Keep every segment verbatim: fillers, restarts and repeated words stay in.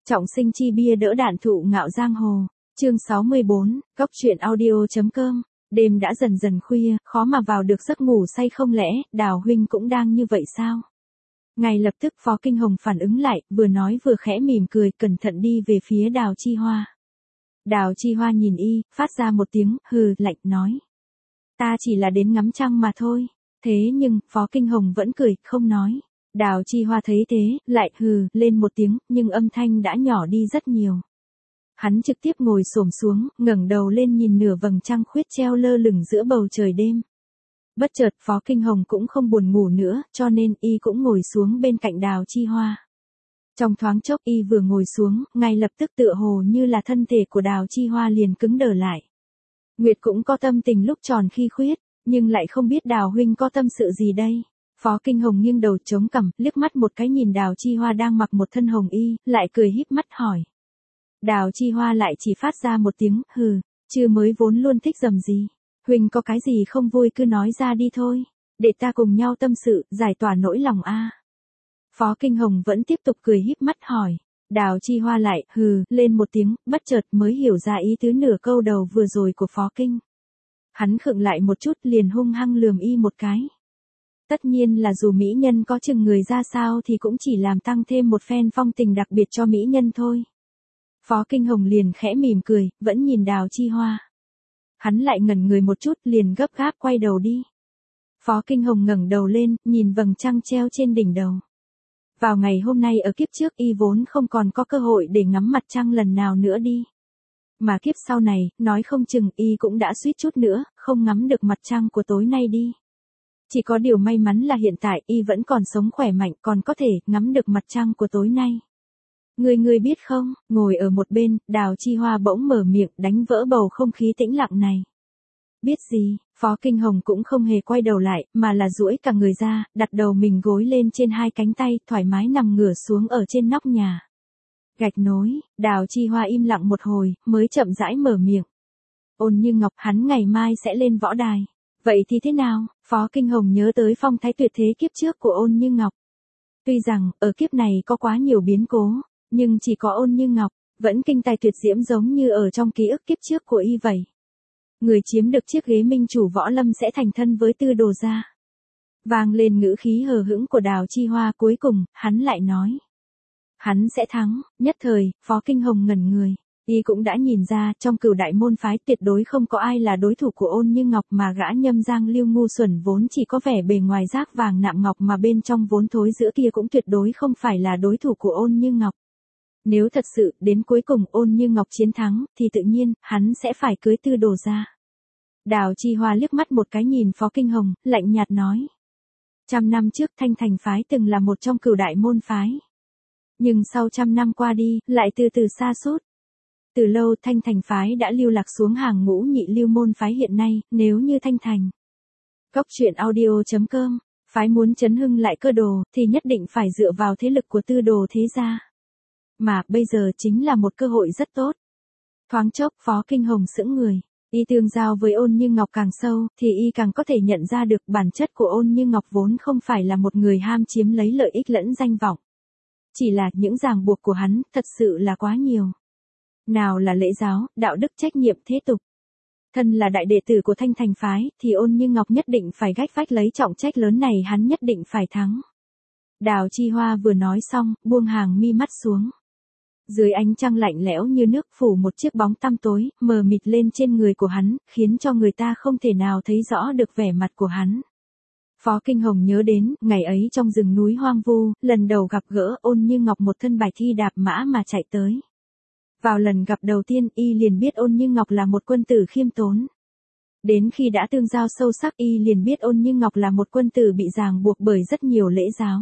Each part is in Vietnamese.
Trọng sinh chi bia đỡ đạn thụ ngạo giang hồ. Chương sáu mươi bốn, góc truyện audio.com. Đêm đã dần dần khuya, khó mà vào được giấc ngủ say không lẽ, Đào huynh cũng đang như vậy sao? Ngay lập tức Phó Kinh Hồng phản ứng lại, vừa nói vừa khẽ mỉm cười, cẩn thận đi về phía Đào Chi Hoa. Đào Chi Hoa nhìn y, phát ra một tiếng hừ lạnh nói. Ta chỉ là đến ngắm trăng mà thôi. Thế nhưng, Phó Kinh Hồng vẫn cười, không nói. Đào Chi Hoa thấy thế, lại hừ lên một tiếng, nhưng âm thanh đã nhỏ đi rất nhiều. Hắn trực tiếp ngồi xổm xuống, ngẩng đầu lên nhìn nửa vầng trăng khuyết treo lơ lửng giữa bầu trời đêm. Bất chợt Phó Kinh Hồng cũng không buồn ngủ nữa, cho nên y cũng ngồi xuống bên cạnh Đào Chi Hoa. Trong thoáng chốc y vừa ngồi xuống, ngay lập tức tựa hồ như là thân thể của Đào Chi Hoa liền cứng đờ lại. Nguyệt cũng có tâm tình lúc tròn khi khuyết, nhưng lại không biết Đào huynh có tâm sự gì đây. Phó Kinh Hồng nghiêng đầu chống cằm, liếc mắt một cái nhìn Đào Chi Hoa đang mặc một thân hồng y, lại cười híp mắt hỏi. Đào Chi Hoa lại chỉ phát ra một tiếng hừ, chứ mới vốn luôn thích dầm gì. Huynh có cái gì không vui cứ nói ra đi thôi, để ta cùng nhau tâm sự, giải tỏa nỗi lòng a. Phó Kinh Hồng vẫn tiếp tục cười híp mắt hỏi. Đào Chi Hoa lại hừ lên một tiếng, bất chợt mới hiểu ra ý tứ nửa câu đầu vừa rồi của Phó Kinh. Hắn khựng lại một chút liền hung hăng lườm y một cái. Tất nhiên là dù mỹ nhân có chừng người ra sao thì cũng chỉ làm tăng thêm một phen phong tình đặc biệt cho mỹ nhân thôi. Phó Kinh Hồng liền khẽ mỉm cười, vẫn nhìn Đào Chi Hoa. Hắn lại ngẩn người một chút liền gấp gáp quay đầu đi. Phó Kinh Hồng ngẩng đầu lên, nhìn vầng trăng treo trên đỉnh đầu. Vào ngày hôm nay ở kiếp trước y vốn không còn có cơ hội để ngắm mặt trăng lần nào nữa đi. Mà kiếp sau này, nói không chừng y cũng đã suýt chút nữa, không ngắm được mặt trăng của tối nay đi. Chỉ có điều may mắn là hiện tại y vẫn còn sống khỏe mạnh, còn có thể ngắm được mặt trăng của tối nay. Người người biết không, ngồi ở một bên, Đào Chi Hoa bỗng mở miệng đánh vỡ bầu không khí tĩnh lặng này. Biết gì, Phó Kinh Hồng cũng không hề quay đầu lại, mà là duỗi cả người ra, đặt đầu mình gối lên trên hai cánh tay, thoải mái nằm ngửa xuống ở trên nóc nhà. Gạch nối, Đào Chi Hoa im lặng một hồi, mới chậm rãi mở miệng. Ôn Như Ngọc hắn ngày mai sẽ lên võ đài. Vậy thì thế nào? Phó Kinh Hồng nhớ tới phong thái tuyệt thế kiếp trước của Ôn Như Ngọc. Tuy rằng, ở kiếp này có quá nhiều biến cố, nhưng chỉ có Ôn Như Ngọc, vẫn kinh tài tuyệt diễm giống như ở trong ký ức kiếp trước của y vậy. Người chiếm được chiếc ghế minh chủ võ lâm sẽ thành thân với Tư Đồ gia. Vang lên ngữ khí hờ hững của Đào Chi Hoa, cuối cùng, hắn lại nói. Hắn sẽ thắng. Nhất thời, Phó Kinh Hồng ngẩn người. Y cũng đã nhìn ra, trong cửu đại môn phái tuyệt đối không có ai là đối thủ của Ôn Như Ngọc, mà gã Nhâm Giang Lưu ngu xuẩn vốn chỉ có vẻ bề ngoài rác vàng nạm ngọc mà bên trong vốn thối giữa kia cũng tuyệt đối không phải là đối thủ của Ôn Như Ngọc. Nếu thật sự, đến cuối cùng Ôn Như Ngọc chiến thắng, thì tự nhiên, hắn sẽ phải cưới Tư Đồ gia. Đào Chi Hoa liếc mắt một cái nhìn Phó Kinh Hồng, lạnh nhạt nói. Trăm năm trước Thanh Thành phái từng là một trong cửu đại môn phái. Nhưng sau trăm năm qua đi, lại từ từ sa sút. Từ lâu Thanh Thành phái đã lưu lạc xuống hàng ngũ nhị lưu môn phái hiện nay, nếu như Thanh Thành. Góc truyện audio.com, phái muốn chấn hưng lại cơ đồ, thì nhất định phải dựa vào thế lực của Tư Đồ thế gia. Mà, bây giờ chính là một cơ hội rất tốt. Thoáng chốc Phó Kinh Hồng sững người, y tương giao với Ôn Như Ngọc càng sâu, thì y càng có thể nhận ra được bản chất của Ôn Như Ngọc vốn không phải là một người ham chiếm lấy lợi ích lẫn danh vọng. Chỉ là những ràng buộc của hắn, thật sự là quá nhiều. Nào là lễ giáo, đạo đức trách nhiệm thế tục. Thân là đại đệ tử của Thanh Thành phái, thì Ôn Như Ngọc nhất định phải gách vách lấy trọng trách lớn này, hắn nhất định phải thắng. Đào Chi Hoa vừa nói xong, buông hàng mi mắt xuống. Dưới ánh trăng lạnh lẽo như nước phủ một chiếc bóng tăm tối, mờ mịt lên trên người của hắn, khiến cho người ta không thể nào thấy rõ được vẻ mặt của hắn. Phó Kinh Hồng nhớ đến, ngày ấy trong rừng núi hoang vu, lần đầu gặp gỡ Ôn Như Ngọc một thân bài thi đạp mã mà chạy tới. Vào lần gặp đầu tiên, y liền biết Ôn Như Ngọc là một quân tử khiêm tốn. Đến khi đã tương giao sâu sắc, y liền biết Ôn Như Ngọc là một quân tử bị ràng buộc bởi rất nhiều lễ giáo.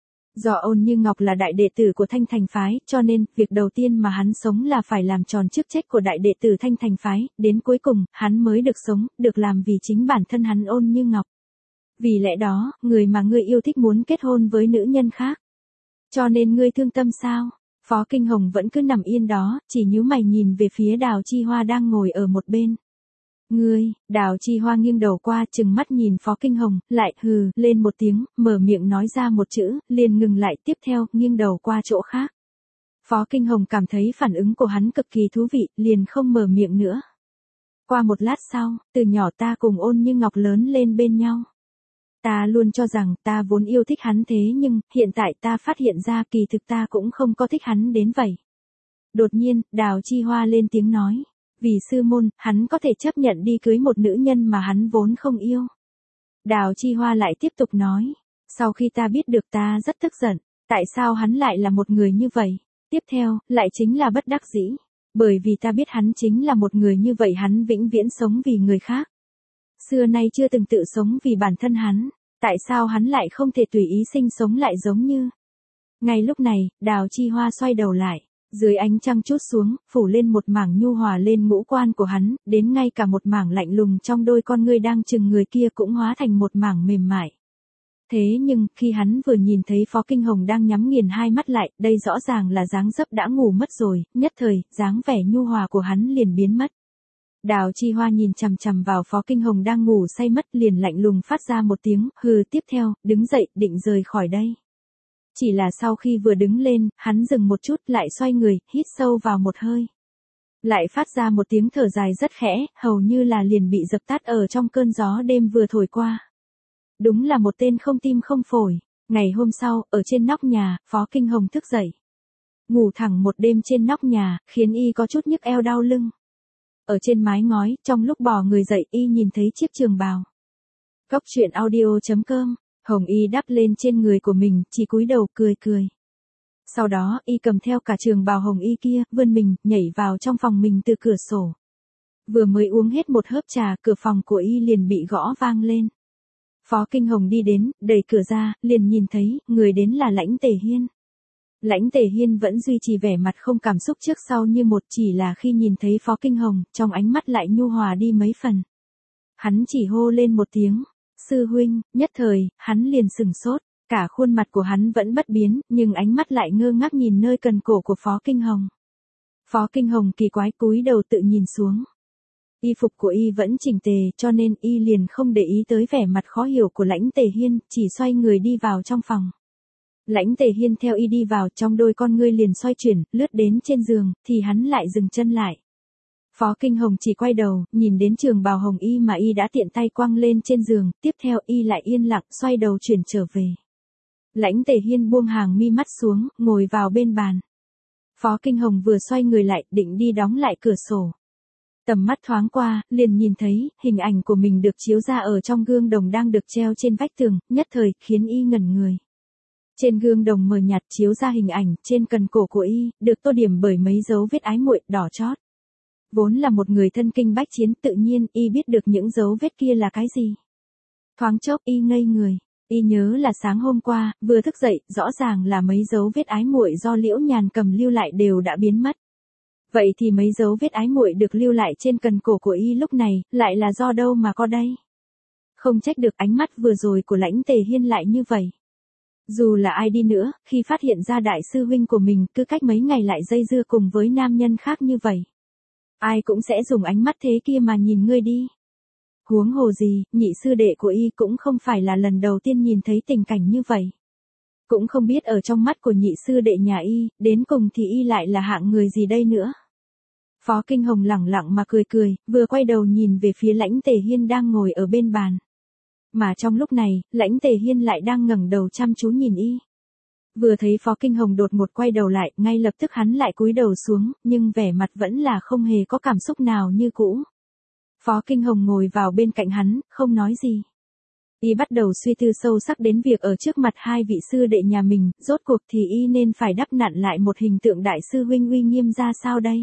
Do Ôn Như Ngọc là đại đệ tử của Thanh Thành phái, cho nên, việc đầu tiên mà hắn sống là phải làm tròn chức trách của đại đệ tử Thanh Thành phái, đến cuối cùng, hắn mới được sống, được làm vì chính bản thân hắn Ôn Như Ngọc. Vì lẽ đó, người mà ngươi yêu thích muốn kết hôn với nữ nhân khác. Cho nên ngươi thương tâm sao? Phó Kinh Hồng vẫn cứ nằm yên đó, chỉ nhíu mày nhìn về phía Đào Chi Hoa đang ngồi ở một bên. Ngươi, Đào Chi Hoa nghiêng đầu qua, trừng mắt nhìn Phó Kinh Hồng, lại hừ lên một tiếng, mở miệng nói ra một chữ, liền ngừng lại, tiếp theo, nghiêng đầu qua chỗ khác. Phó Kinh Hồng cảm thấy phản ứng của hắn cực kỳ thú vị, liền không mở miệng nữa. Qua một lát sau, từ nhỏ ta cùng Ôn Như Ngọc lớn lên bên nhau. Ta luôn cho rằng ta vốn yêu thích hắn thế nhưng, hiện tại ta phát hiện ra kỳ thực ta cũng không có thích hắn đến vậy. Đột nhiên, Đào Chi Hoa lên tiếng nói. Vì sư môn, hắn có thể chấp nhận đi cưới một nữ nhân mà hắn vốn không yêu. Đào Chi Hoa lại tiếp tục nói. Sau khi ta biết được ta rất tức giận. Tại sao hắn lại là một người như vậy? Tiếp theo, lại chính là bất đắc dĩ. Bởi vì ta biết hắn chính là một người như vậy, hắn vĩnh viễn sống vì người khác. Xưa nay chưa từng tự sống vì bản thân hắn. Tại sao hắn lại không thể tùy ý sinh sống lại giống như? Ngay lúc này, Đào Chi Hoa xoay đầu lại. Dưới ánh trăng chút xuống, phủ lên một mảng nhu hòa lên ngũ quan của hắn, đến ngay cả một mảng lạnh lùng trong đôi con ngươi đang chừng người kia cũng hóa thành một mảng mềm mại. Thế nhưng, khi hắn vừa nhìn thấy Phó Kinh Hồng đang nhắm nghiền hai mắt lại, đây rõ ràng là dáng dấp đã ngủ mất rồi, nhất thời, dáng vẻ nhu hòa của hắn liền biến mất. Đào Chi Hoa nhìn chằm chằm vào Phó Kinh Hồng đang ngủ say mất, liền lạnh lùng phát ra một tiếng hừ, tiếp theo, đứng dậy, định rời khỏi đây. Chỉ là sau khi vừa đứng lên, hắn dừng một chút, lại xoay người, hít sâu vào một hơi. Lại phát ra một tiếng thở dài rất khẽ, hầu như là liền bị dập tắt ở trong cơn gió đêm vừa thổi qua. Đúng là một tên không tim không phổi. Ngày hôm sau, ở trên nóc nhà, Phó Kinh Hồng thức dậy. Ngủ thẳng một đêm trên nóc nhà, khiến y có chút nhức eo đau lưng. Ở trên mái ngói, trong lúc bò người dậy, y nhìn thấy chiếc trường bào. Cốc truyện audio chấm com, Hồng y đắp lên trên người của mình, chỉ cúi đầu cười cười. Sau đó, y cầm theo cả trường bào hồng y kia, vươn mình, nhảy vào trong phòng mình từ cửa sổ. Vừa mới uống hết một hớp trà, cửa phòng của y liền bị gõ vang lên. Phó Kinh Hồng đi đến, đẩy cửa ra, liền nhìn thấy, người đến là Lãnh Tề Hiên. Lãnh Tề Hiên vẫn duy trì vẻ mặt không cảm xúc trước sau như một, chỉ là khi nhìn thấy Phó Kinh Hồng, trong ánh mắt lại nhu hòa đi mấy phần. Hắn chỉ hô lên một tiếng, sư huynh, nhất thời, hắn liền sừng sốt, cả khuôn mặt của hắn vẫn bất biến, nhưng ánh mắt lại ngơ ngác nhìn nơi cần cổ của Phó Kinh Hồng. Phó Kinh Hồng kỳ quái cúi đầu tự nhìn xuống. Y phục của y vẫn chỉnh tề, cho nên y liền không để ý tới vẻ mặt khó hiểu của Lãnh Tề Hiên, chỉ xoay người đi vào trong phòng. Lãnh Tề Hiên theo y đi vào, trong đôi con ngươi liền xoay chuyển, lướt đến trên giường, thì hắn lại dừng chân lại. Phó Kinh Hồng chỉ quay đầu, nhìn đến trường bào hồng y mà y đã tiện tay quăng lên trên giường, tiếp theo y lại yên lặng, xoay đầu chuyển trở về. Lãnh Tề Hiên buông hàng mi mắt xuống, ngồi vào bên bàn. Phó Kinh Hồng vừa xoay người lại, định đi đóng lại cửa sổ. Tầm mắt thoáng qua, liền nhìn thấy, hình ảnh của mình được chiếu ra ở trong gương đồng đang được treo trên vách tường, nhất thời, khiến y ngẩn người. Trên gương đồng mờ nhạt chiếu ra hình ảnh, trên cần cổ của y, được tô điểm bởi mấy dấu vết ái muội, đỏ chót. Vốn là một người thân kinh bách chiến, tự nhiên, y biết được những dấu vết kia là cái gì. Thoáng chốc, y ngây người. Y nhớ là sáng hôm qua, vừa thức dậy, rõ ràng là mấy dấu vết ái muội do Liễu Nhàn Cầm lưu lại đều đã biến mất. Vậy thì mấy dấu vết ái muội được lưu lại trên cần cổ của y lúc này, lại là do đâu mà có đây? Không trách được ánh mắt vừa rồi của Lãnh Tề Hiên lại như vậy. Dù là ai đi nữa, khi phát hiện ra đại sư huynh của mình cứ cách mấy ngày lại dây dưa cùng với nam nhân khác như vậy, ai cũng sẽ dùng ánh mắt thế kia mà nhìn ngươi đi. Huống hồ gì, nhị sư đệ của y cũng không phải là lần đầu tiên nhìn thấy tình cảnh như vậy. Cũng không biết ở trong mắt của nhị sư đệ nhà y, đến cùng thì y lại là hạng người gì đây nữa. Phó Kinh Hồng lẳng lặng mà cười cười, vừa quay đầu nhìn về phía Lãnh Tề Hiên đang ngồi ở bên bàn. Mà trong lúc này, Lãnh Tề Hiên lại đang ngẩng đầu chăm chú nhìn y. Vừa thấy Phó Kinh Hồng đột ngột quay đầu lại, ngay lập tức hắn lại cúi đầu xuống, nhưng vẻ mặt vẫn là không hề có cảm xúc nào như cũ. Phó Kinh Hồng ngồi vào bên cạnh hắn, không nói gì. Y bắt đầu suy tư sâu sắc đến việc ở trước mặt hai vị sư đệ nhà mình, rốt cuộc thì y nên phải đắp nặn lại một hình tượng đại sư huynh uy nghiêm ra sao đây.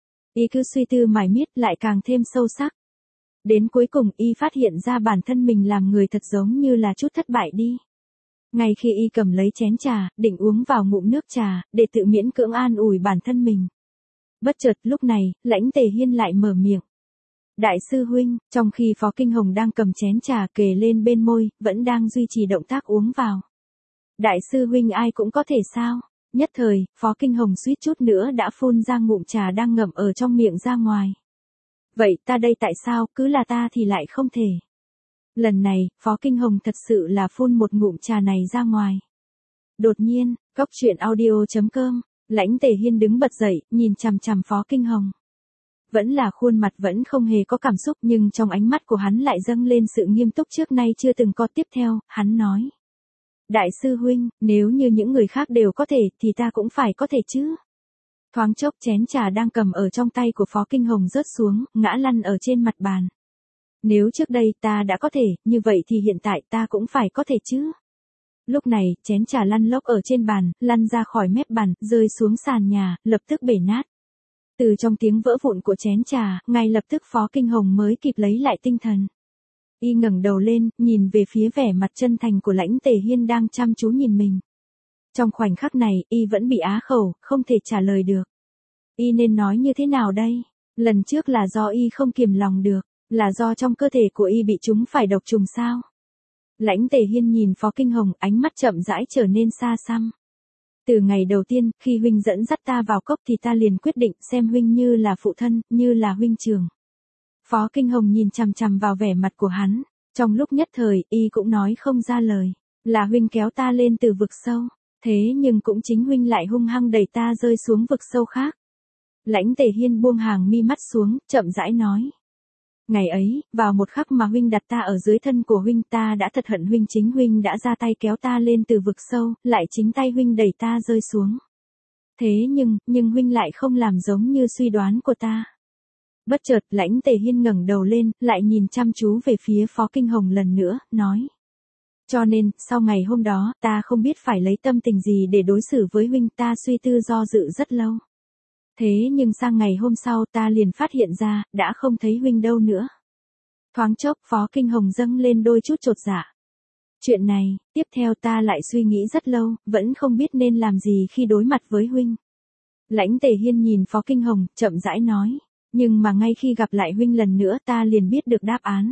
Y cứ suy tư mải miết lại càng thêm sâu sắc. Đến cuối cùng y phát hiện ra bản thân mình làm người thật giống như là chút thất bại đi. Ngay khi y cầm lấy chén trà, định uống vào ngụm nước trà, để tự miễn cưỡng an ủi bản thân mình. Bất chợt lúc này, Lãnh Tề Hiên lại mở miệng. Đại sư huynh, trong khi Phó Kinh Hồng đang cầm chén trà kề lên bên môi, vẫn đang duy trì động tác uống vào. Đại sư huynh ai cũng có thể sao? Nhất thời, Phó Kinh Hồng suýt chút nữa đã phun ra ngụm trà đang ngậm ở trong miệng ra ngoài. Vậy ta đây tại sao, cứ là ta thì lại không thể? Lần này, Phó Kinh Hồng thật sự là phun một ngụm trà này ra ngoài. Đột nhiên, cốc truyện audio chấm com Lãnh Tề Hiên đứng bật dậy, nhìn chằm chằm Phó Kinh Hồng. Vẫn là khuôn mặt vẫn không hề có cảm xúc, nhưng trong ánh mắt của hắn lại dâng lên sự nghiêm túc trước nay chưa từng có. Tiếp theo, hắn nói. Đại sư huynh, nếu như những người khác đều có thể, thì ta cũng phải có thể chứ. Thoáng chốc chén trà đang cầm ở trong tay của Phó Kinh Hồng rớt xuống, ngã lăn ở trên mặt bàn. Nếu trước đây ta đã có thể, như vậy thì hiện tại ta cũng phải có thể chứ. Lúc này, chén trà lăn lóc ở trên bàn, lăn ra khỏi mép bàn, rơi xuống sàn nhà, lập tức bể nát. Từ trong tiếng vỡ vụn của chén trà, ngay lập tức Phó Kinh Hồng mới kịp lấy lại tinh thần. Y ngẩng đầu lên, nhìn về phía vẻ mặt chân thành của Lãnh Tề Hiên đang chăm chú nhìn mình. Trong khoảnh khắc này, Y vẫn bị á khẩu, không thể trả lời được. Y nên nói như thế nào đây? Lần trước là do Y không kiềm lòng được, là do trong cơ thể của Y bị trúng phải độc trùng sao? Lãnh Tề Hiên nhìn Phó Kinh Hồng, ánh mắt chậm rãi trở nên xa xăm. Từ ngày đầu tiên, khi huynh dẫn dắt ta vào cốc thì ta liền quyết định xem huynh như là phụ thân, như là huynh trưởng. Phó Kinh Hồng nhìn chằm chằm vào vẻ mặt của hắn, trong lúc nhất thời, Y cũng nói không ra lời, là huynh kéo ta lên từ vực sâu, thế nhưng cũng chính huynh lại hung hăng đẩy ta rơi xuống vực sâu khác. Lãnh Tề Hiên buông hàng mi mắt xuống, chậm rãi nói. Ngày ấy, vào một khắc mà huynh đặt ta ở dưới thân của huynh, ta đã thật hận huynh, chính huynh đã ra tay kéo ta lên từ vực sâu, lại chính tay huynh đẩy ta rơi xuống. Thế nhưng, nhưng huynh lại không làm giống như suy đoán của ta. Bất chợt, Lãnh Tề Hiên ngẩng đầu lên, lại nhìn chăm chú về phía Phó Kinh Hồng lần nữa, nói. Cho nên, sau ngày hôm đó, ta không biết phải lấy tâm tình gì để đối xử với huynh, ta suy tư do dự rất lâu. Thế nhưng sang ngày hôm sau ta liền phát hiện ra, đã không thấy huynh đâu nữa. Thoáng chốc, Phó Kinh Hồng dâng lên đôi chút chột dạ. Chuyện này, tiếp theo ta lại suy nghĩ rất lâu, vẫn không biết nên làm gì khi đối mặt với huynh. Lãnh Tề Hiên nhìn Phó Kinh Hồng, chậm rãi nói. Nhưng mà ngay khi gặp lại huynh lần nữa ta liền biết được đáp án.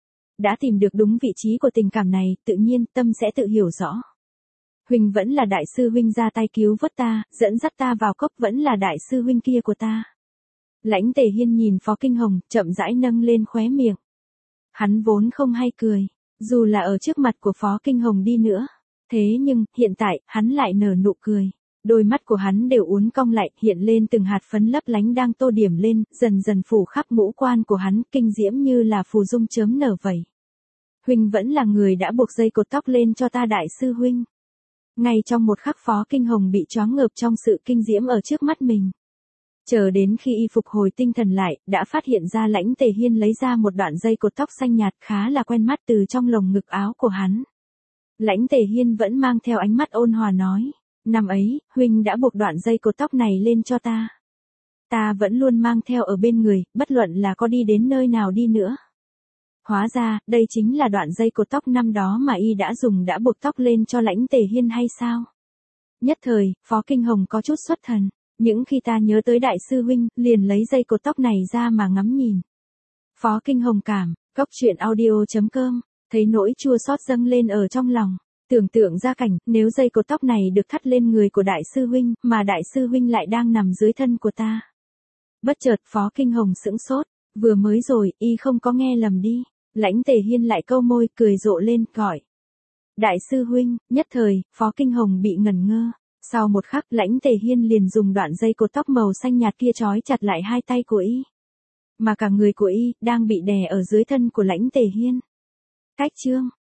Đã tìm được đúng vị trí của tình cảm này, tự nhiên tâm sẽ tự hiểu rõ. Huynh vẫn là đại sư huynh ra tay cứu vớt ta, dẫn dắt ta vào cốc vẫn là đại sư huynh kia của ta. Lãnh Tề Hiên nhìn Phó Kinh Hồng, chậm rãi nâng lên khóe miệng. Hắn vốn không hay cười, dù là ở trước mặt của Phó Kinh Hồng đi nữa. Thế nhưng, hiện tại, hắn lại nở nụ cười. Đôi mắt của hắn đều uốn cong lại, hiện lên từng hạt phấn lấp lánh đang tô điểm lên, dần dần phủ khắp ngũ quan của hắn, kinh diễm như là phù dung chớm nở vẩy. Huynh vẫn là người đã buộc dây cột tóc lên cho ta đại sư huynh. Ngay trong một khắc Phó Kinh Hồng bị choáng ngợp trong sự kinh diễm ở trước mắt mình. Chờ đến khi y phục hồi tinh thần lại, đã phát hiện ra Lãnh Tề Hiên lấy ra một đoạn dây cột tóc xanh nhạt khá là quen mắt từ trong lồng ngực áo của hắn. Lãnh Tề Hiên vẫn mang theo ánh mắt ôn hòa nói. Năm ấy, huynh đã buộc đoạn dây cột tóc này lên cho ta. Ta vẫn luôn mang theo ở bên người, bất luận là có đi đến nơi nào đi nữa. Hóa ra, đây chính là đoạn dây cột tóc năm đó mà y đã dùng đã buộc tóc lên cho Lãnh Tề Hiên hay sao? Nhất thời, Phó Kinh Hồng có chút xuất thần, những khi ta nhớ tới đại sư huynh, liền lấy dây cột tóc này ra mà ngắm nhìn. Phó Kinh Hồng cảm, cốc truyện audio chấm com, thấy nỗi chua xót dâng lên ở trong lòng. Tưởng tượng ra cảnh, nếu dây cột tóc này được thắt lên người của đại sư huynh, mà đại sư huynh lại đang nằm dưới thân của ta. Bất chợt Phó Kinh Hồng sững sốt, vừa mới rồi, y không có nghe lầm đi. Lãnh Tề Hiên lại câu môi, cười rộ lên, gọi. Đại sư huynh, nhất thời, Phó Kinh Hồng bị ngẩn ngơ. Sau một khắc, Lãnh Tề Hiên liền dùng đoạn dây cột tóc màu xanh nhạt kia trói chặt lại hai tay của y. Mà cả người của y, đang bị đè ở dưới thân của Lãnh Tề Hiên. Cách chương.